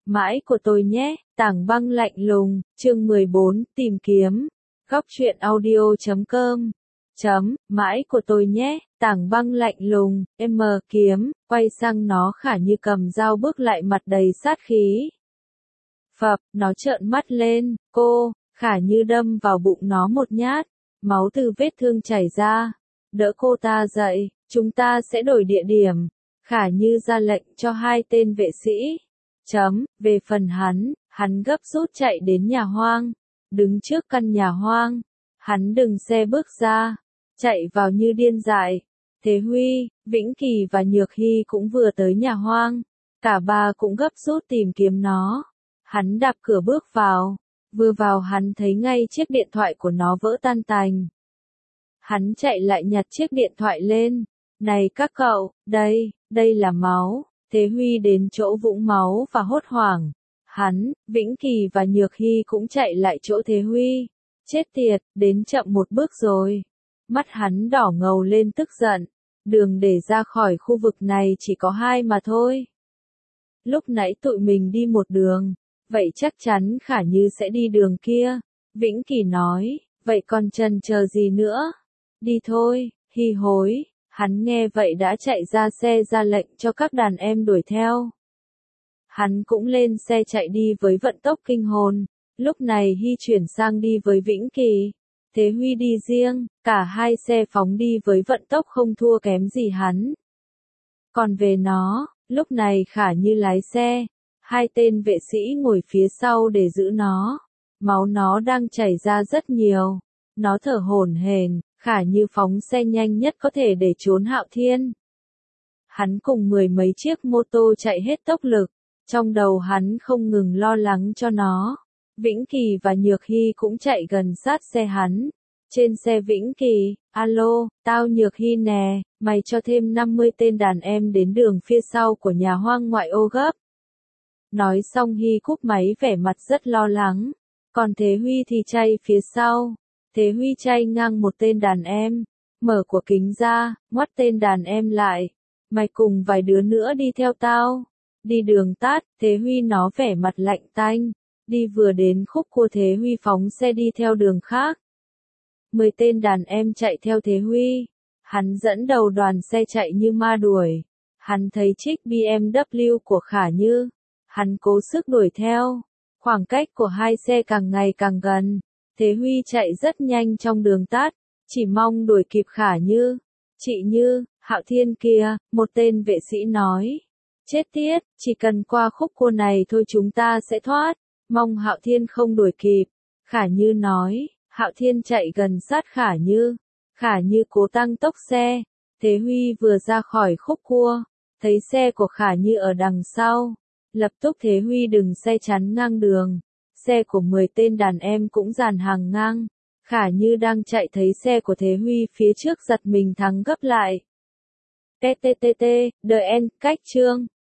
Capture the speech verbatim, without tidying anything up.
Mãi của tôi nhé, Tảng Băng lạnh lùng, chương mười bốn, tìm kiếm. Góc truyện audio chấm com. Chấm, mãi của tôi nhé, Tảng Băng lạnh lùng, em kiếm, quay sang nó Khả Như cầm dao bước lại mặt đầy sát khí. Phập, nó trợn mắt lên, cô, Khả Như đâm vào bụng nó một nhát, máu từ vết thương chảy ra. Đỡ cô ta dậy, chúng ta sẽ đổi địa điểm. Khả Như ra lệnh cho hai tên vệ sĩ. Chấm, về phần hắn, hắn gấp rút chạy đến nhà hoang, đứng trước căn nhà hoang, hắn đừng xe bước ra, chạy vào như điên dại. Thế Huy, Vĩnh Kỳ và Nhược Hy cũng vừa tới nhà hoang, cả ba cũng gấp rút tìm kiếm nó. Hắn đạp cửa bước vào, vừa vào hắn thấy ngay chiếc điện thoại của nó vỡ tan tành. Hắn chạy lại nhặt chiếc điện thoại lên, này các cậu, đây, đây là máu. Thế Huy đến chỗ vũng máu và hốt hoảng. Hắn, Vĩnh Kỳ và Nhược Hy cũng chạy lại chỗ Thế Huy. Chết tiệt, đến chậm một bước rồi. Mắt hắn đỏ ngầu lên tức giận. Đường để ra khỏi khu vực này chỉ có hai mà thôi. Lúc nãy tụi mình đi một đường, vậy chắc chắn Khả Như sẽ đi đường kia. Vĩnh Kỳ nói, vậy còn chần chờ gì nữa? Đi thôi, Hy hối. Hắn nghe vậy đã chạy ra xe ra lệnh cho các đàn em đuổi theo. Hắn cũng lên xe chạy đi với vận tốc kinh hồn. Lúc này Hy chuyển sang đi với Vĩnh Kỳ. Thế Huy đi riêng, cả hai xe phóng đi với vận tốc không thua kém gì hắn. Còn về nó, lúc này Khả Như lái xe. Hai tên vệ sĩ ngồi phía sau để giữ nó. Máu nó đang chảy ra rất nhiều. Nó thở hổn hển. Khả Như phóng xe nhanh nhất có thể để trốn Hạo Thiên. Hắn cùng mười mấy chiếc mô tô chạy hết tốc lực, trong đầu hắn không ngừng lo lắng cho nó. Vĩnh Kỳ và Nhược Hy cũng chạy gần sát xe hắn. Trên xe Vĩnh Kỳ, alo, tao Nhược Hy nè, mày cho thêm năm mươi tên đàn em đến đường phía sau của nhà hoang ngoại ô gấp. Nói xong Hy cúp máy vẻ mặt rất lo lắng, còn Thế Huy thì chạy phía sau. Thế Huy chay ngang một tên đàn em, mở của kính ra, ngoắt tên đàn em lại. Mày cùng vài đứa nữa đi theo tao. Đi đường tắt, Thế Huy nó vẻ mặt lạnh tanh. Đi vừa đến khúc cua Thế Huy phóng xe đi theo đường khác. Mười tên đàn em chạy theo Thế Huy. Hắn dẫn đầu đoàn xe chạy như ma đuổi. Hắn thấy chiếc bê em vê của Khả Như. Hắn cố sức đuổi theo. Khoảng cách của hai xe càng ngày càng gần. Thế Huy chạy rất nhanh trong đường tắt, chỉ mong đuổi kịp Khả Như. Chị Như, Hạo Thiên kìa, một tên vệ sĩ nói. Chết tiết, chỉ cần qua khúc cua này thôi chúng ta sẽ thoát, mong Hạo Thiên không đuổi kịp. Khả Như nói, Hạo Thiên chạy gần sát Khả Như. Khả Như cố tăng tốc xe. Thế Huy vừa ra khỏi khúc cua, thấy xe của Khả Như ở đằng sau. Lập tức Thế Huy đừng xe chắn ngang đường. Xe của mười tên đàn em cũng dàn hàng ngang. Khả Như đang chạy thấy xe của Thế Huy phía trước giật mình thắng gấp lại. tê tê tê tê, đợi en, cách chương.